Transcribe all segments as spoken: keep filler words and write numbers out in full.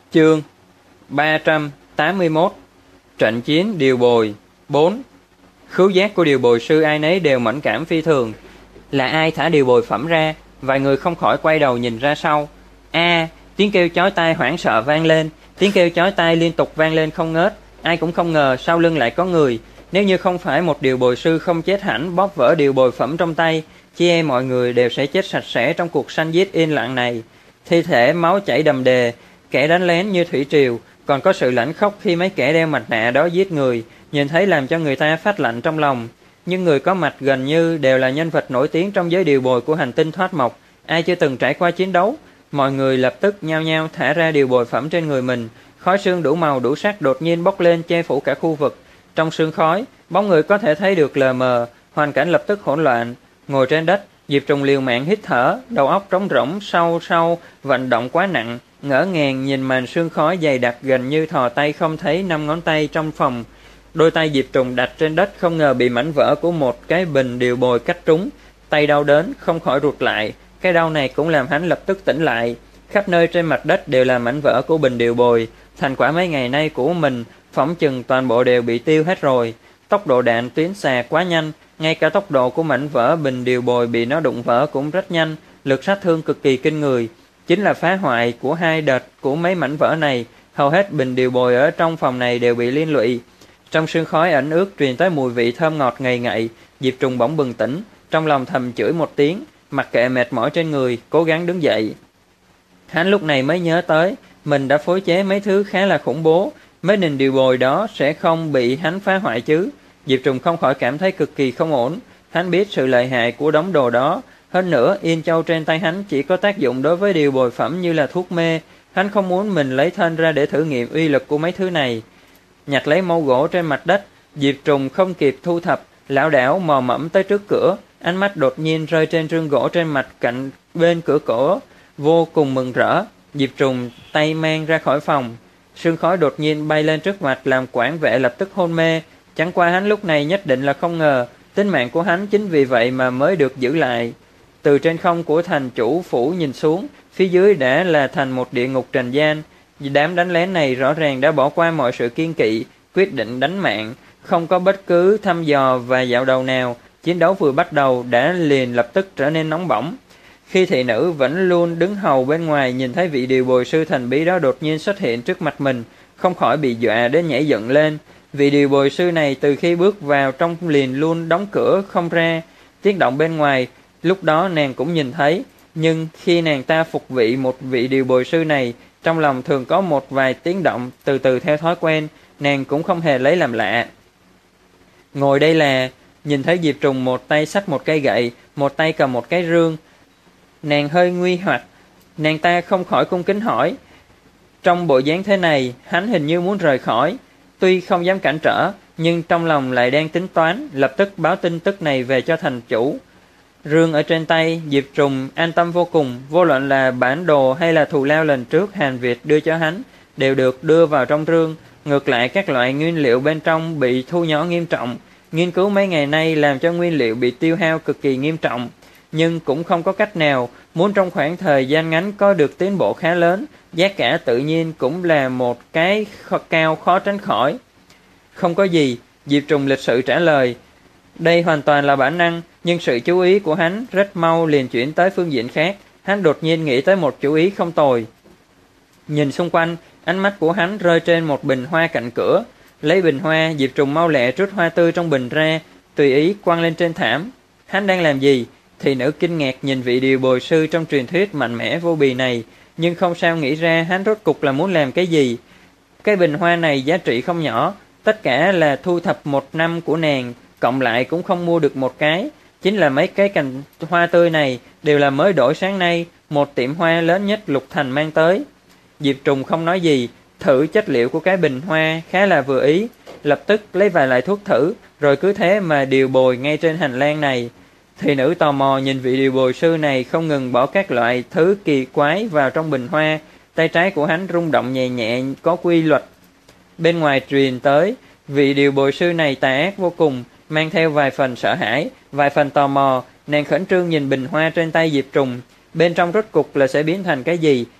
Chương ba trăm tám mươi mốt. Trận chiến điều bồi bốn. Khứu giác của điều bồi sư ai nấy đều mẫn cảm phi thường. Là ai thả điều bồi phẩm ra? Vài người không khỏi quay đầu nhìn ra sau. A, tiếng kêu chói tai hoảng sợ vang lên, tiếng kêu chói tai liên tục vang lên không ngớt. Ai cũng không ngờ sau lưng lại có người. Nếu như không phải một điều bồi sư không chết hẳn bóp vỡ điều bồi phẩm trong tay, chi e mọi người đều sẽ chết sạch sẽ trong cuộc sanh giết yên lặng này. Thi thể máu chảy đầm đìa, kẻ đánh lén như thủy triều, còn có sự lãnh khốc khi mấy kẻ đeo mặt nạ đó giết người, nhìn thấy làm cho người ta phát lạnh trong lòng. Nhưng người có mặt gần như đều là nhân vật nổi tiếng trong giới điều bồi của hành tinh thoát mộc, ai chưa từng trải qua chiến đấu. Mọi người lập tức nhao nhao thả ra điều bồi phẩm trên người mình. Khói sương đủ màu đủ sắc đột nhiên bốc lên che phủ cả khu vực. Trong sương khói, bóng người có thể thấy được lờ mờ, hoàn cảnh lập tức hỗn loạn. Ngồi trên đất, Diệp Trùng liều mạng hít thở, đầu óc trống rỗng, sâu sâu vận động quá nặng, ngỡ ngàng nhìn màn sương khói dày đặc gần như thò tay không thấy năm ngón tay trong phòng. Đôi tay Diệp Trùng đặt trên đất không ngờ bị mảnh vỡ của một cái bình điều bồi cắt trúng, tay đau đớn không khỏi rụt lại. Cái đau này cũng làm hắn lập tức tỉnh lại. Khắp nơi trên mặt đất đều là mảnh vỡ của bình điều bồi, thành quả mấy ngày nay của mình phỏng chừng toàn bộ đều bị tiêu hết rồi. Tốc độ đạn tuyến xà quá nhanh, ngay cả tốc độ của mảnh vỡ bình điều bồi bị nó đụng vỡ cũng rất nhanh, lực sát thương cực kỳ kinh người. Chính là phá hoại của hai đợt của mấy mảnh vỡ này, hầu hết bình điều bồi ở trong phòng này đều bị liên lụy. Trong sương khói ẩn ướt truyền tới mùi vị thơm ngọt ngậy ngậy, Diệp Trùng bỗng bừng tỉnh, trong lòng thầm chửi một tiếng, mặc kệ mệt mỏi trên người, cố gắng đứng dậy. Hắn lúc này mới nhớ tới, mình đã phối chế mấy thứ khá là khủng bố, mấy nền điều bồi đó sẽ không bị hắn phá hoại chứ. Diệp Trùng không khỏi cảm thấy cực kỳ không ổn. Hắn biết sự lợi hại của đống đồ đó, hơn nữa yên châu trên tay hắn chỉ có tác dụng đối với điều bồi phẩm như là thuốc mê. Hắn không muốn mình lấy thân ra để thử nghiệm uy lực của mấy thứ này. Nhặt lấy mâu gỗ trên mặt đất, Diệp Trùng không kịp thu thập, lảo đảo mò mẫm tới trước cửa. Ánh mắt đột nhiên rơi trên rương gỗ trên mặt cạnh bên cửa cổ, vô cùng mừng rỡ. Diệp Trùng tay mang ra khỏi phòng. Sương khói đột nhiên bay lên trước mặt làm quản vệ lập tức hôn mê. Chẳng qua hắn lúc này nhất định là không ngờ, tính mạng của hắn chính vì vậy mà mới được giữ lại. Từ trên không của thành chủ phủ nhìn xuống, phía dưới đã là thành một địa ngục trần gian. Đám đánh lén này rõ ràng đã bỏ qua mọi sự kiêng kỵ, quyết định đánh mạng, không có bất cứ thăm dò và dạo đầu nào. Chiến đấu vừa bắt đầu đã liền lập tức trở nên nóng bỏng. Khi thị nữ vẫn luôn đứng hầu bên ngoài nhìn thấy vị điều bồi sư thần bí đó đột nhiên xuất hiện trước mặt mình, không khỏi bị dọa đến nhảy dựng lên. Vị điều bồi sư này từ khi bước vào trong liền luôn đóng cửa không ra. Tiếng động bên ngoài lúc đó nàng cũng nhìn thấy, nhưng khi nàng ta phục vị một vị điều bồi sư này, trong lòng thường có một vài tiếng động, từ từ theo thói quen, nàng cũng không hề lấy làm lạ. Ngồi đây là, nhìn thấy Diệp Trùng một tay xách một cây gậy, một tay cầm một cái rương, nàng hơi nguy hoặc, nàng ta không khỏi cung kính hỏi. Trong bộ dáng thế này, hắn hình như muốn rời khỏi, tuy không dám cản trở, nhưng trong lòng lại đang tính toán, lập tức báo tin tức này về cho thành chủ. Rương ở trên tay, Diệp Trùng an tâm vô cùng, vô luận là bản đồ hay là thù lao lần trước Hàn Việt đưa cho hắn, đều được đưa vào trong rương. Ngược lại các loại nguyên liệu bên trong bị thu nhỏ nghiêm trọng, nghiên cứu mấy ngày nay làm cho nguyên liệu bị tiêu hao cực kỳ nghiêm trọng. Nhưng cũng không có cách nào, muốn trong khoảng thời gian ngắn có được tiến bộ khá lớn, giá cả tự nhiên cũng là một cái cao khó tránh khỏi. Không có gì, Diệp Trùng lịch sự trả lời. Đây hoàn toàn là bản năng, nhưng sự chú ý của hắn rất mau liền chuyển tới phương diện khác. Hắn đột nhiên nghĩ tới một chú ý không tồi. Nhìn xung quanh, ánh mắt của hắn rơi trên một bình hoa cạnh cửa. Lấy bình hoa, Diệp Trùng mau lẹ trút hoa tươi trong bình ra, tùy ý quăng lên trên thảm. Hắn đang làm gì? Thị nữ kinh ngạc nhìn vị điều bồi sư trong truyền thuyết mạnh mẽ vô bì này, nhưng không sao nghĩ ra hắn rốt cục là muốn làm cái gì. Cái bình hoa này giá trị không nhỏ, tất cả là thu thập một năm của nàng, cộng lại cũng không mua được một cái. Chính là mấy cái cành hoa tươi này đều là mới đổi sáng nay, một tiệm hoa lớn nhất Lục Thành mang tới. Diệp Trùng không nói gì, thử chất liệu của cái bình hoa khá là vừa ý, lập tức lấy vài loại thuốc thử, rồi cứ thế mà điều bồi ngay trên hành lang này. Thị nữ tò mò nhìn vị điều bồi sư này không ngừng bỏ các loại thứ kỳ quái vào trong bình hoa, tay trái của hắn rung động nhẹ nhẹ có quy luật. Bên ngoài truyền tới, vị điều bồi sư này tà ác vô cùng, mang theo vài phần sợ hãi, vài phần tò mò. Nàng khẩn trương nhìn bình hoa trên tay Diệp Trùng, bên trong rốt cục là sẽ biến thành cái gì.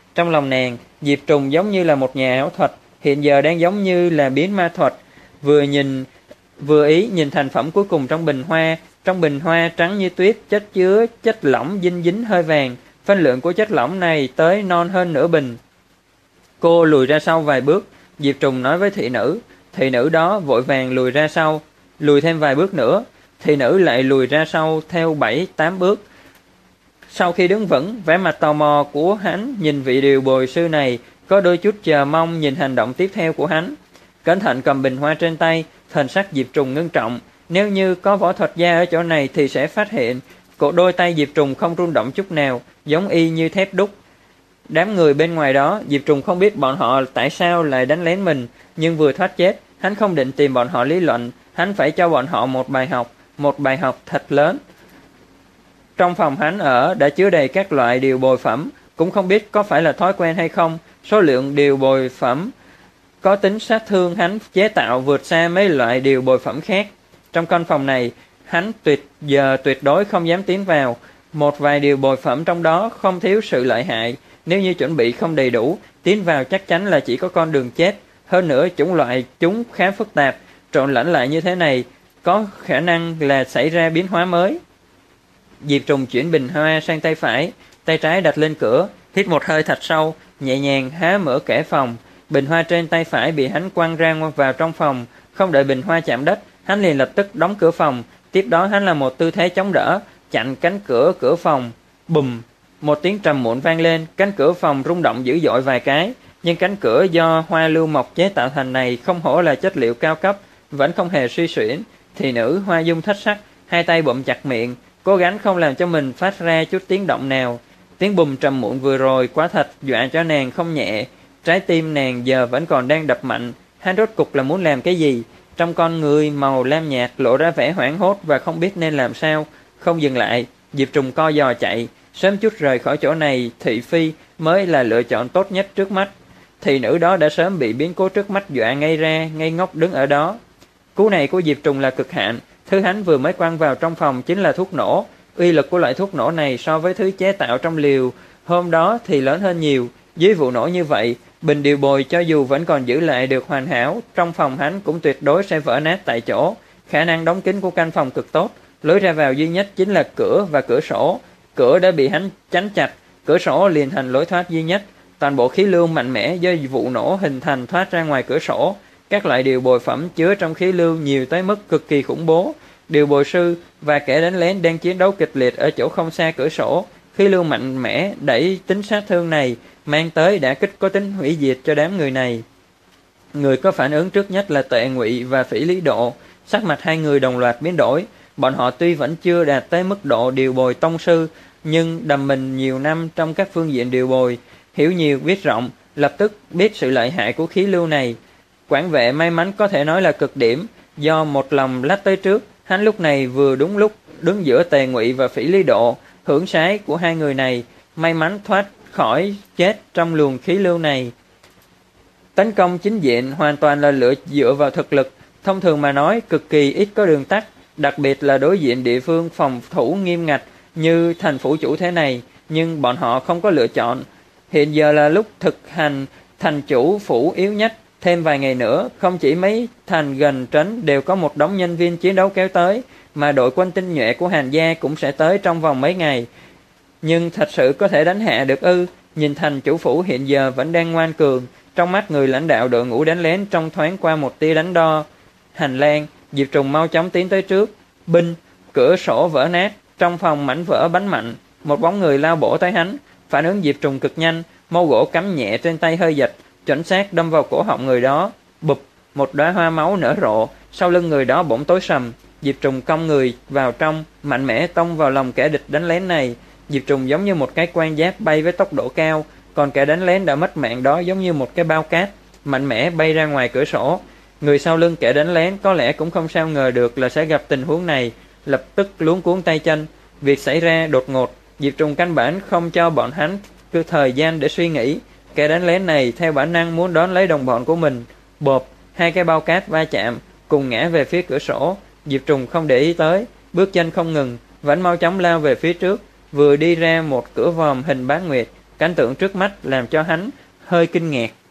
Trong lòng nàng, Diệp Trùng giống như là một nhà ảo thuật, hiện giờ đang giống như là biến ma thuật. Vừa nhìn vừa ý nhìn thành phẩm cuối cùng trong bình hoa. Trong bình hoa trắng như tuyết, chất chứa chất lỏng dinh dính hơi vàng. Phân lượng của chất lỏng này tới non hơn nửa bình. Cô lùi ra sau vài bước, Diệp Trùng nói với thị nữ. Thị nữ đó vội vàng lùi ra sau, lùi thêm vài bước nữa. Thị nữ lại lùi ra sau theo bảy tám bước. Sau khi đứng vững, vẻ mặt tò mò của hắn nhìn vị điều bồi sư này, có đôi chút chờ mong nhìn hành động tiếp theo của hắn. Cẩn thận cầm bình hoa trên tay, thần sắc Diệp Trùng ngưng trọng. Nếu như có võ thuật gia ở chỗ này thì sẽ phát hiện cổ đôi tay Diệp Trùng không rung động chút nào, giống y như thép đúc. Đám người bên ngoài đó, Diệp Trùng không biết bọn họ tại sao lại đánh lén mình, nhưng vừa thoát chết, hắn không định tìm bọn họ lý luận, hắn phải cho bọn họ một bài học, một bài học thật lớn. Trong phòng hắn ở đã chứa đầy các loại điều bồi phẩm, cũng không biết có phải là thói quen hay không, số lượng điều bồi phẩm có tính sát thương hắn chế tạo vượt xa mấy loại điều bồi phẩm khác. Trong căn phòng này, hắn tuyệt giờ tuyệt đối không dám tiến vào. Một vài điều bồi phẩm trong đó không thiếu sự lợi hại, nếu như chuẩn bị không đầy đủ, tiến vào chắc chắn là chỉ có con đường chết. Hơn nữa chủng loại chúng khá phức tạp, trộn lẫn lại như thế này, có khả năng là xảy ra biến hóa mới. Diệp Trùng chuyển bình hoa sang tay phải, tay trái đặt lên cửa, hít một hơi thật sâu, nhẹ nhàng há mở kẽ phòng. Bình hoa trên tay phải bị hắn quăng ra vào trong phòng, không đợi bình hoa chạm đất, hắn liền lập tức đóng cửa phòng. Tiếp đó hắn làm một tư thế chống đỡ, chặn cánh cửa cửa phòng. Bùm, một tiếng trầm muộn vang lên, cánh cửa phòng rung động dữ dội vài cái, nhưng cánh cửa do hoa lưu mộc chế tạo thành này không hổ là chất liệu cao cấp, vẫn không hề suy xuyển. Thị nữ Hoa Dung thất sắc, hai tay bụm chặt miệng, cố gắng không làm cho mình phát ra chút tiếng động nào. Tiếng bùm trầm muộn vừa rồi quả thật dọa cho nàng không nhẹ, trái tim nàng giờ vẫn còn đang đập mạnh. Hắn rốt cục là muốn làm cái gì? Trong con người màu lam nhạt lộ ra vẻ hoảng hốt và không biết nên làm sao. Không dừng lại, Diệp Trùng co giò chạy, sớm chút rời khỏi chỗ này, thị phi mới là lựa chọn tốt nhất trước mắt. Thị nữ đó đã sớm bị biến cố trước mắt dọa ngây ra, ngây ngốc đứng ở đó. Cú này của Diệp Trùng là cực hạn, thứ hắn vừa mới quăng vào trong phòng chính là thuốc nổ. Uy lực của loại thuốc nổ này so với thứ chế tạo trong liều hôm đó thì lớn hơn nhiều. Dưới vụ nổ như vậy, bình điều bồi cho dù vẫn còn giữ lại được hoàn hảo, trong phòng hắn cũng tuyệt đối sẽ vỡ nát tại chỗ. Khả năng đóng kín của căn phòng cực tốt, lối ra vào duy nhất chính là cửa và cửa sổ. Cửa đã bị hắn tránh chặt, cửa sổ liền thành lối thoát duy nhất. Toàn bộ khí lưu mạnh mẽ do vụ nổ hình thành thoát ra ngoài cửa sổ. Các loại điều bồi phẩm chứa trong khí lưu nhiều tới mức cực kỳ khủng bố. Điều bồi sư và kẻ đánh lén đang chiến đấu kịch liệt ở chỗ không xa cửa sổ. Khí lưu mạnh mẽ đẩy tính sát thương này mang tới đả kích có tính hủy diệt cho đám người này. Người có phản ứng trước nhất là Tệ Ngụy và Phỉ Lý Độ. Sắc mặt hai người đồng loạt biến đổi. Bọn họ tuy vẫn chưa đạt tới mức độ điều bồi tông sư, nhưng đầm mình nhiều năm trong các phương diện điều bồi, hiểu nhiều biết rộng, lập tức biết sự lợi hại của khí lưu này. Quản vệ may mắn có thể nói là cực điểm, do một lòng lách tới trước, hắn lúc này vừa đúng lúc đứng giữa Tề Ngụy và Phỉ Lý Độ, hưởng sái của hai người này, may mắn thoát khỏi chết trong luồng khí lưu này. Tấn công chính diện hoàn toàn là lựa dựa vào thực lực, thông thường mà nói cực kỳ ít có đường tắt, đặc biệt là đối diện địa phương phòng thủ nghiêm ngặt như thành phủ chủ thế này, nhưng bọn họ không có lựa chọn. Hiện giờ là lúc thực hành thành chủ phủ yếu nhất, thêm vài ngày nữa, không chỉ mấy thành gần trấn đều có một đống nhân viên chiến đấu kéo tới, mà đội quân tinh nhuệ của Hàn gia cũng sẽ tới trong vòng mấy ngày. Nhưng thật sự có thể đánh hạ được ư? Nhìn thành chủ phủ hiện giờ vẫn đang ngoan cường, trong mắt người lãnh đạo đội ngũ đánh lén trong thoáng qua một tia đánh đo. Hành lang, Diệp Trùng mau chóng tiến tới trước. Binh, cửa sổ vỡ nát, trong phòng mảnh vỡ bắn mạnh, một bóng người lao bổ tới hắn. Phản ứng Diệp Trùng cực nhanh, mâu gỗ cắm nhẹ trên tay hơi giật, chuẩn xác đâm vào cổ họng người đó. Bụp, một đóa hoa máu nở rộ, sau lưng người đó bỗng tối sầm. Diệp Trùng cong người vào trong, mạnh mẽ tông vào lòng kẻ địch đánh lén này. Diệp Trùng giống như một cái quan giáp bay với tốc độ cao, còn kẻ đánh lén đã mất mạng đó giống như một cái bao cát, mạnh mẽ bay ra ngoài cửa sổ. Người sau lưng kẻ đánh lén có lẽ cũng không sao ngờ được là sẽ gặp tình huống này, lập tức luống cuống tay chân. Việc xảy ra đột ngột, Diệp Trùng căn bản không cho bọn hắn cứ thời gian để suy nghĩ. Kẻ đánh lén này theo bản năng muốn đón lấy đồng bọn của mình. Bộp, hai cái bao cát va chạm, cùng ngã về phía cửa sổ. Diệp Trùng không để ý tới, bước chân không ngừng, vẫn mau chóng lao về phía trước. Vừa đi ra một cửa vòm hình bán nguyệt, Cảnh tượng trước mắt làm cho hắn hơi kinh ngạc.